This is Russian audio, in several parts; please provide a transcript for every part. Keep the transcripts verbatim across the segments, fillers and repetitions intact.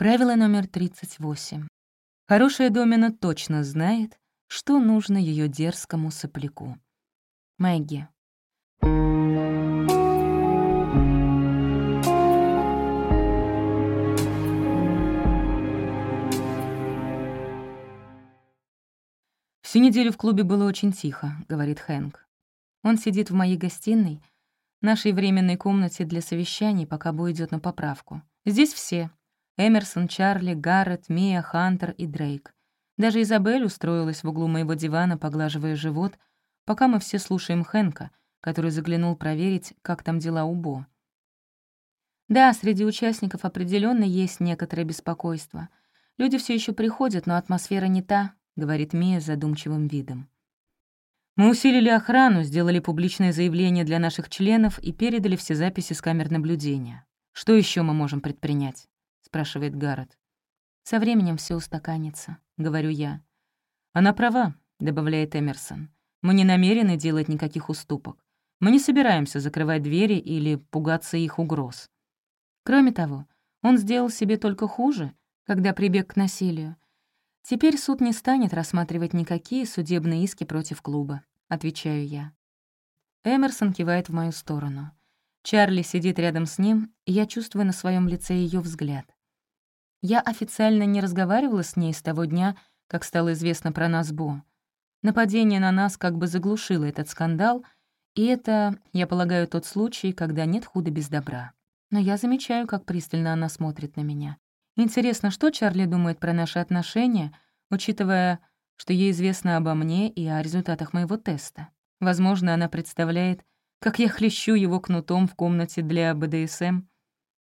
Правило номер тридцать восемь. Хорошая домина точно знает, что нужно ее дерзкому сопляку. Мэгги. «Всю неделю в клубе было очень тихо», — говорит Хэнк. Он сидит в моей гостиной, нашей временной комнате для совещаний, пока Бо идет на поправку. Здесь все — Эмерсон, Чарли, Гаррет, Мия, Хантер и Дрейк. Даже Изабель устроилась в углу моего дивана, поглаживая живот, пока мы все слушаем Хэнка, который заглянул проверить, как там дела у Бо. Да, среди участников определенно есть некоторое беспокойство. Люди все еще приходят, но атмосфера не та, — говорит Мия с задумчивым видом. «Мы усилили охрану, сделали публичное заявление для наших членов и передали все записи с камер наблюдения. Что еще мы можем предпринять?» — спрашивает Гаррет. «Со временем все устаканится», — говорю я. «Она права», — добавляет Эмерсон. «Мы не намерены делать никаких уступок. Мы не собираемся закрывать двери или пугаться их угроз. Кроме того, он сделал себе только хуже, когда прибег к насилию. Теперь суд не станет рассматривать никакие судебные иски против клуба», — отвечаю я. Эмерсон кивает в мою сторону. Чарли сидит рядом с ним, и я чувствую на своем лице ее взгляд. Я официально не разговаривала с ней с того дня, как стало известно про нас Бо. Нападение на нас как бы заглушило этот скандал, и это, я полагаю, тот случай, когда нет худа без добра. Но я замечаю, как пристально она смотрит на меня. Интересно, что Чарли думает про наши отношения, учитывая, что ей известно обо мне и о результатах моего теста. Возможно, она представляет, как я хлещу его кнутом в комнате для бэ дэ эс эм.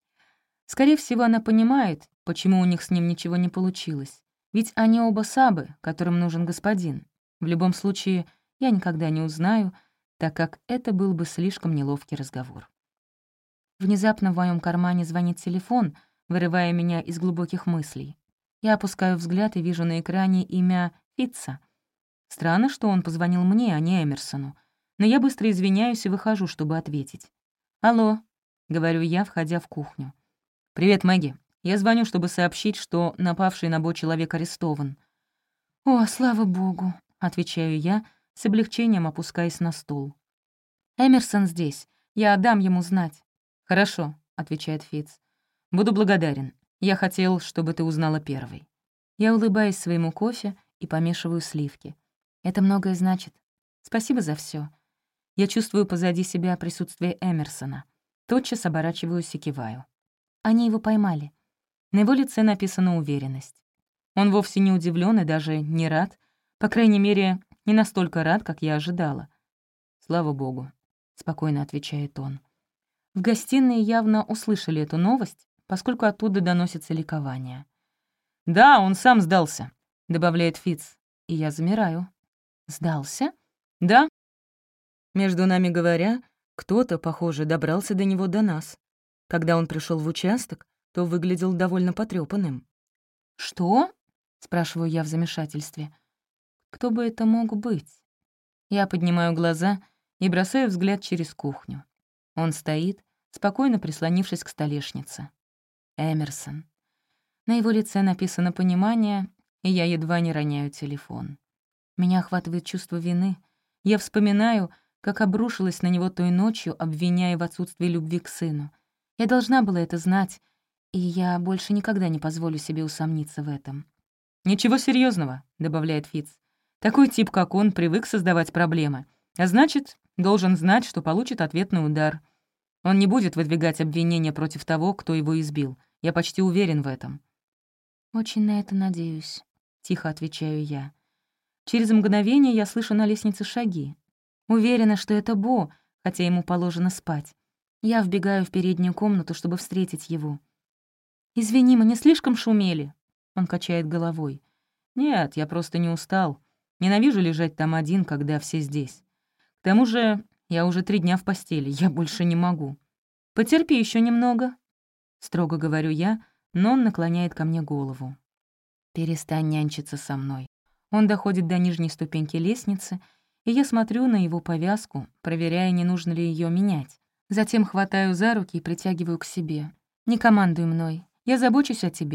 Скорее всего, она понимает, почему у них с ним ничего не получилось. Ведь они оба сабы, которым нужен господин. В любом случае, я никогда не узнаю, так как это был бы слишком неловкий разговор. Внезапно в моем кармане звонит телефон, вырывая меня из глубоких мыслей. Я опускаю взгляд и вижу на экране имя Фитца. Странно, что он позвонил мне, а не Эмерсону. Но я быстро извиняюсь и выхожу, чтобы ответить. «Алло», — говорю я, входя в кухню. «Привет, Мэгги. Я звоню, чтобы сообщить, что напавший на Бо человек арестован». «О, слава богу», — отвечаю я, с облегчением опускаясь на стул. «Эмерсон здесь. Я дам ему знать». «Хорошо», — отвечает Фитц. «Буду благодарен. Я хотел, чтобы ты узнала первой». Я улыбаюсь своему кофе и помешиваю сливки. Это многое значит. Спасибо за все. Я чувствую позади себя присутствие Эмерсона. Тотчас оборачиваюсь и киваю. Они его поймали. На его лице написана уверенность. Он вовсе не удивлен и даже не рад. По крайней мере, не настолько рад, как я ожидала. «Слава богу», — спокойно отвечает он. В гостиной явно услышали эту новость, поскольку оттуда доносится ликование. «Да, он сам сдался», — добавляет Фитц, и я замираю. «Сдался?» «Да». Между нами говоря, кто-то, похоже, добрался до него до нас. Когда он пришел в участок, то выглядел довольно потрёпанным. «Что?» — спрашиваю я в замешательстве. «Кто бы это мог быть?» Я поднимаю глаза и бросаю взгляд через кухню. Он стоит, спокойно прислонившись к столешнице. Эмерсон. На его лице написано «понимание», и я едва не роняю телефон. Меня охватывает чувство вины. Я вспоминаю, как обрушилась на него той ночью, обвиняя в отсутствии любви к сыну. Я должна была это знать, и я больше никогда не позволю себе усомниться в этом. «Ничего серьезного, добавляет Фитц. «Такой тип, как он, привык создавать проблемы, а значит, должен знать, что получит ответный удар. Он не будет выдвигать обвинения против того, кто его избил. Я почти уверен в этом». «Очень на это надеюсь», — тихо отвечаю я. Через мгновение я слышу на лестнице шаги. Уверена, что это Бо, хотя ему положено спать. Я вбегаю в переднюю комнату, чтобы встретить его. «Извини, мы не слишком шумели?» Он качает головой. «Нет, я просто не устал. Ненавижу лежать там один, когда все здесь. К тому же я уже три дня в постели, я больше не могу. Потерпи еще немного», — строго говорю я, но он наклоняет ко мне голову. «Перестань нянчиться со мной». Он доходит до нижней ступеньки лестницы, и я смотрю на его повязку, проверяя, не нужно ли ее менять. Затем хватаю за руки и притягиваю к себе. «Не командуй мной. Я забочусь о тебе,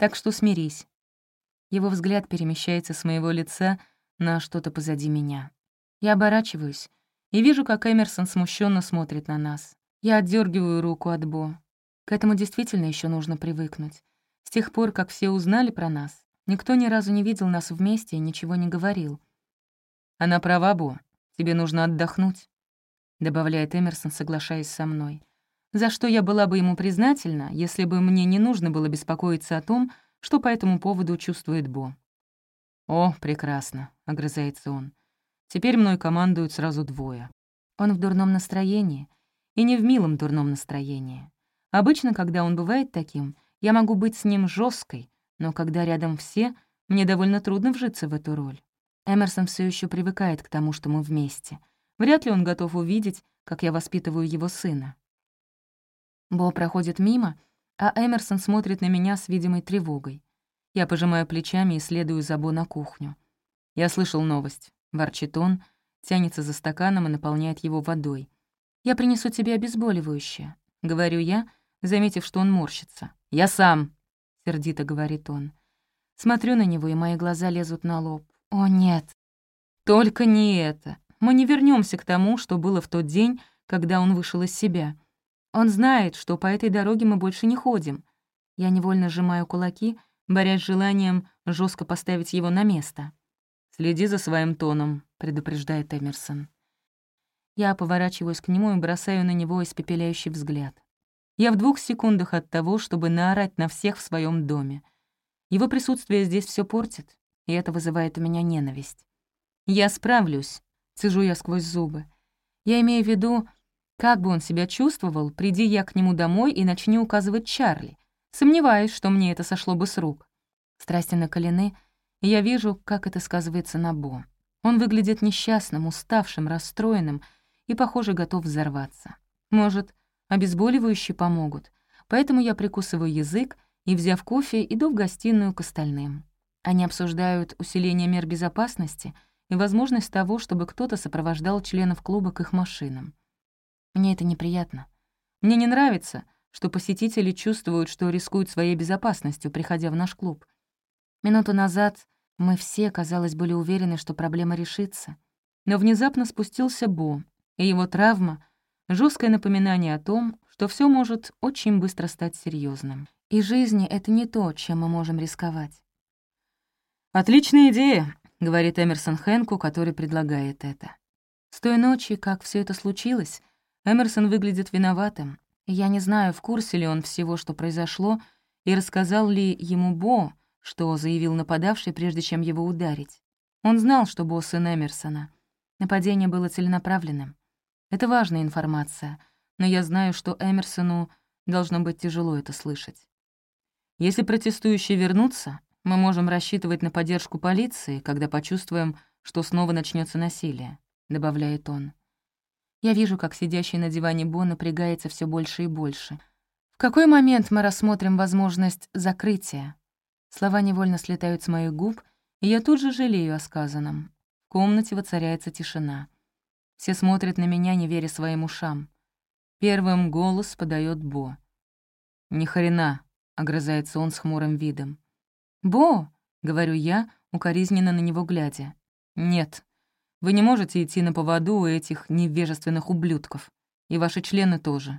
Так что смирись». Его взгляд перемещается с моего лица на что-то позади меня. Я оборачиваюсь и вижу, как Эмерсон смущенно смотрит на нас. Я отдергиваю руку от Бо. К этому действительно еще нужно привыкнуть. С тех пор, как все узнали про нас, никто ни разу не видел нас вместе и ничего не говорил. «Она права, Бо. Тебе нужно отдохнуть», — добавляет Эмерсон, соглашаясь со мной. За что я была бы ему признательна, если бы мне не нужно было беспокоиться о том, что по этому поводу чувствует Бо. «О, прекрасно», — огрызается он. «Теперь мной командуют сразу двое». Он в дурном настроении, и не в милом дурном настроении. Обычно, когда он бывает таким, я могу быть с ним жесткой, но когда рядом все, мне довольно трудно вжиться в эту роль. Эмерсон все еще привыкает к тому, что мы вместе. Вряд ли он готов увидеть, как я воспитываю его сына. Бо проходит мимо, а Эмерсон смотрит на меня с видимой тревогой. Я пожимаю плечами и следую за Бо на кухню. «Я слышал новость», — ворчит он, тянется за стаканом и наполняет его водой. «Я принесу тебе обезболивающее», — говорю я, заметив, что он морщится. «Я сам», — сердито говорит он. Смотрю на него, и мои глаза лезут на лоб. «О, нет! Только не это! Мы не вернемся к тому, что было в тот день, когда он вышел из себя. Он знает, что по этой дороге мы больше не ходим». Я невольно сжимаю кулаки, борясь с желанием жестко поставить его на место. «Следи за своим тоном», — предупреждает Эмерсон. Я поворачиваюсь к нему и бросаю на него испепеляющий взгляд. Я в двух секундах от того, чтобы наорать на всех в своем доме. Его присутствие здесь все портит, и это вызывает у меня ненависть. «Я справлюсь», — цежу я сквозь зубы. Я имею в виду, как бы он себя чувствовал, приди я к нему домой и начни указывать Чарли. Сомневаюсь, что мне это сошло бы с рук. Страсти накалены, и я вижу, как это сказывается на Бо. Он выглядит несчастным, уставшим, расстроенным и, похоже, готов взорваться. Может, обезболивающие помогут, поэтому я прикусываю язык и, взяв кофе, иду в гостиную к остальным. Они обсуждают усиление мер безопасности и возможность того, чтобы кто-то сопровождал членов клуба к их машинам. Мне это неприятно. Мне не нравится, что посетители чувствуют, что рискуют своей безопасностью, приходя в наш клуб. Минуту назад мы все, казалось, были уверены, что проблема решится. Но внезапно спустился Бо, и его травма — жесткое напоминание о том, что все может очень быстро стать серьезным. И жизни — это не то, чем мы можем рисковать. «Отличная идея», — говорит Эмерсон Хэнку, который предлагает это. С той ночи, как все это случилось, Эмерсон выглядит виноватым. Я не знаю, в курсе ли он всего, что произошло, и рассказал ли ему Бо, что заявил нападавший, прежде чем его ударить. Он знал, что Бо сын Эмерсона. Нападение было целенаправленным. Это важная информация, но я знаю, что Эмерсону должно быть тяжело это слышать. Если протестующие вернутся, мы можем рассчитывать на поддержку полиции, когда почувствуем, что снова начнется насилие», — добавляет он. Я вижу, как сидящий на диване Бо напрягается все больше и больше. В какой момент мы рассмотрим возможность закрытия? Слова невольно слетают с моих губ, и я тут же жалею о сказанном. В комнате воцаряется тишина. Все смотрят на меня, не веря своим ушам. Первым голос подает Бо. «Ни хрена», — огрызается он с хмурым видом. «Бо», — говорю я, укоризненно на него глядя. «Нет, вы не можете идти на поводу у этих невежественных ублюдков. И ваши члены тоже».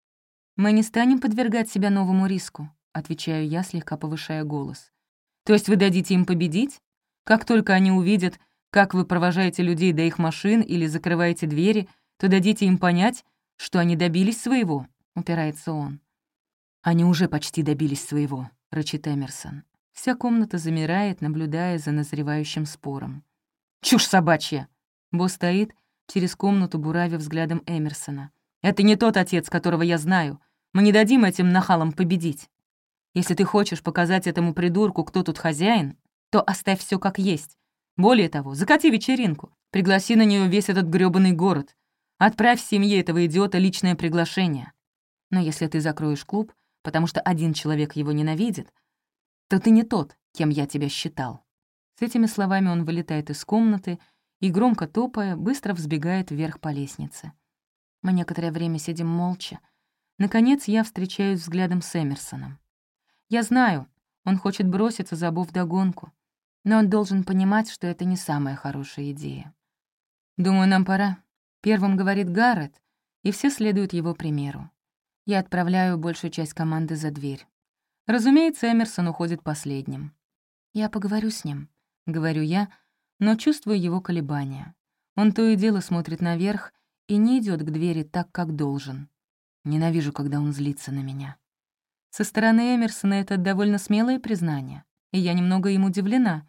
«Мы не станем подвергать себя новому риску», — отвечаю я, слегка повышая голос. «То есть вы дадите им победить? Как только они увидят, как вы провожаете людей до их машин или закрываете двери, то дадите им понять, что они добились своего», — упирается он. «Они уже почти добились своего», — рычит Эмерсон. Вся комната замирает, наблюдая за назревающим спором. «Чушь собачья!» Бо стоит через комнату, буравя взглядом Эмерсона. «Это не тот отец, которого я знаю. Мы не дадим этим нахалам победить. Если ты хочешь показать этому придурку, кто тут хозяин, то оставь все как есть. Более того, закати вечеринку, пригласи на нее весь этот грёбаный город. Отправь семье этого идиота личное приглашение. Но если ты закроешь клуб, потому что один человек его ненавидит, то ты не тот, кем я тебя считал». С этими словами он вылетает из комнаты и, громко топая, быстро взбегает вверх по лестнице. Мы некоторое время сидим молча. Наконец, я встречаюсь взглядом с Эмерсоном. Я знаю, Он хочет броситься, забыв вдогонку. Но он должен понимать, что это не самая хорошая идея. «Думаю, нам пора», — первым говорит Гаррет, и все следуют его примеру. Я отправляю большую часть команды за дверь. Разумеется, Эмерсон уходит последним. «Я поговорю с ним», — говорю я, но чувствую его колебания. Он то и дело смотрит наверх и не идет к двери так, как должен. Ненавижу, когда он злится на меня. Со стороны Эмерсона это довольно смелое признание, и я немного им удивлена.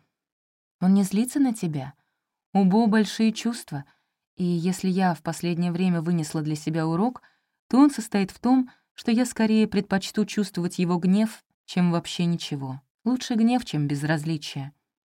Он не злится на тебя? У Бо большие чувства, и если я в последнее время вынесла для себя урок, то он состоит в том, что я скорее предпочту чувствовать его гнев, чем вообще ничего. Лучше гнев, чем безразличие.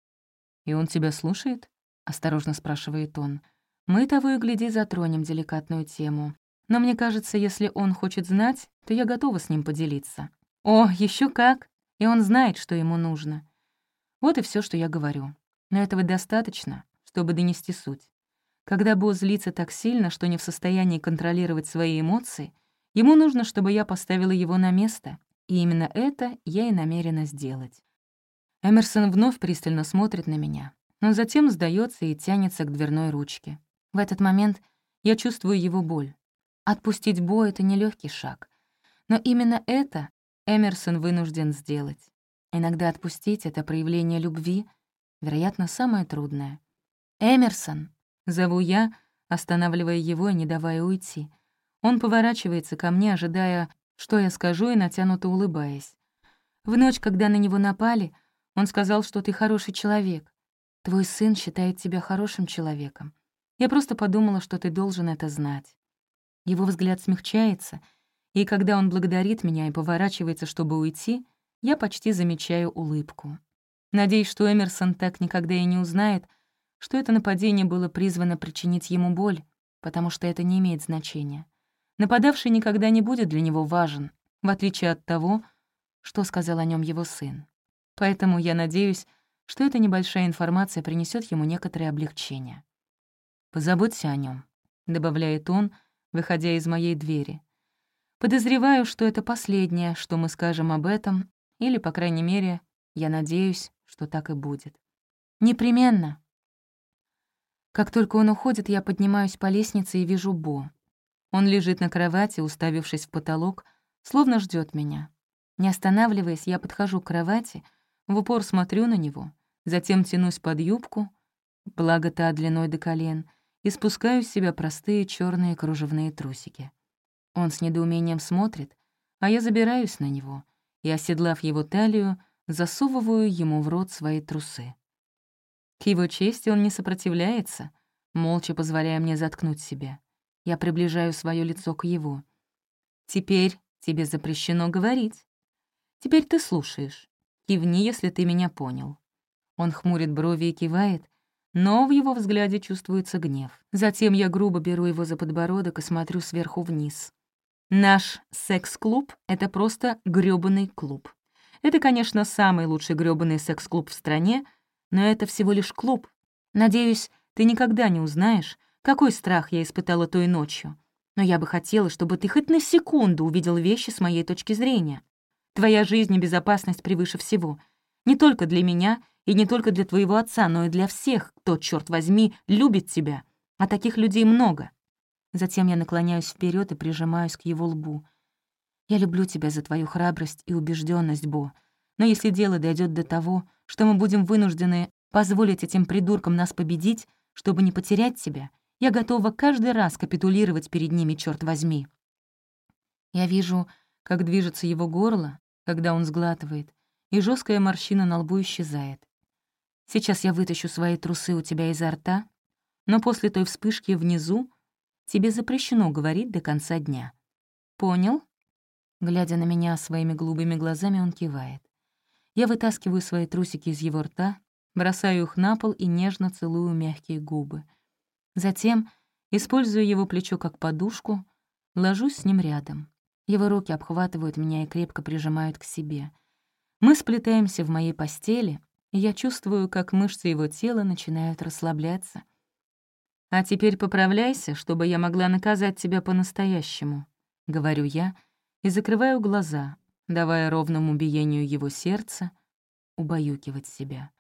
«И он тебя слушает?» — осторожно спрашивает он. «Мы того и гляди затронем деликатную тему. Но мне кажется, если он хочет знать, то я готова с ним поделиться». «О, еще как! И он знает, что ему нужно». Вот и все, что я говорю. Но этого достаточно, чтобы донести суть. Когда Бо злится так сильно, что не в состоянии контролировать свои эмоции, ему нужно, чтобы я поставила его на место, и именно это я и намерена сделать. Эмерсон вновь пристально смотрит на меня, но затем сдается и тянется к дверной ручке. В этот момент я чувствую его боль. Отпустить Бо — это нелегкий шаг. Но именно это Эмерсон вынужден сделать. Иногда отпустить — это проявление любви, вероятно, самое трудное. «Эмерсон!» — зову я, останавливая его и не давая уйти. Он поворачивается ко мне, ожидая, что я скажу, и натянуто улыбаясь. «В ночь, когда на него напали, он сказал, что ты хороший человек. Твой сын считает тебя хорошим человеком. Я просто подумала, что ты должен это знать». Его взгляд смягчается, и когда он благодарит меня и поворачивается, чтобы уйти, я почти замечаю улыбку. Надеюсь, что Эмерсон так никогда и не узнает, что это нападение было призвано причинить ему боль, потому что это не имеет значения. Нападавший никогда не будет для него важен, в отличие от того, что сказал о нем его сын. Поэтому я надеюсь, что эта небольшая информация принесет ему некоторое облегчение. «Позаботься о нем, добавляет он, выходя из моей двери. Подозреваю, что это последнее, что мы скажем об этом, или, по крайней мере, я надеюсь, что так и будет. Непременно. Как только он уходит, я поднимаюсь по лестнице и вижу Бо. Он лежит на кровати, уставившись в потолок, словно ждет меня. Не останавливаясь, я подхожу к кровати, в упор смотрю на него, затем тянусь под юбку, благо та длиной до колен, и спускаю с себя простые черные кружевные трусики. Он с недоумением смотрит, а я забираюсь на него и, оседлав его талию, засовываю ему в рот свои трусы. К его чести он не сопротивляется, молча позволяя мне заткнуть себя. Я приближаю свое лицо к его. «Теперь тебе запрещено говорить. Теперь ты слушаешь. Кивни, если ты меня понял». Он хмурит брови и кивает, но в его взгляде чувствуется гнев. Затем я грубо беру его за подбородок и смотрю сверху вниз. Наш секс-клуб — это просто грёбаный клуб. Это, конечно, самый лучший грёбаный секс-клуб в стране, но это всего лишь клуб. Надеюсь, ты никогда не узнаешь, какой страх я испытала той ночью. Но я бы хотела, чтобы ты хоть на секунду увидел вещи с моей точки зрения. Твоя жизнь и безопасность превыше всего. Не только для меня и не только для твоего отца, но и для всех, кто, черт возьми, любит тебя. А таких людей много. Затем я наклоняюсь вперед и прижимаюсь к его лбу. «Я люблю тебя за твою храбрость и убежденность, Бо. Но если дело дойдет до того, что мы будем вынуждены позволить этим придуркам нас победить, чтобы не потерять тебя, я готова каждый раз капитулировать перед ними, черт возьми». Я вижу, как движется его горло, когда он сглатывает, и жесткая морщина на лбу исчезает. Сейчас я вытащу свои трусы у тебя изо рта, но после той вспышки внизу тебе запрещено говорить до конца дня. Понял? Глядя на меня своими голубыми глазами, он кивает. Я вытаскиваю свои трусики из его рта, бросаю их на пол и нежно целую мягкие губы. Затем, используя его плечо как подушку, ложусь с ним рядом. Его руки обхватывают меня и крепко прижимают к себе. Мы сплетаемся в моей постели, и я чувствую, как мышцы его тела начинают расслабляться. «А теперь поправляйся, чтобы я могла наказать тебя по-настоящему», — говорю я, и закрываю глаза, давая ровному биению его сердца убаюкивать себя.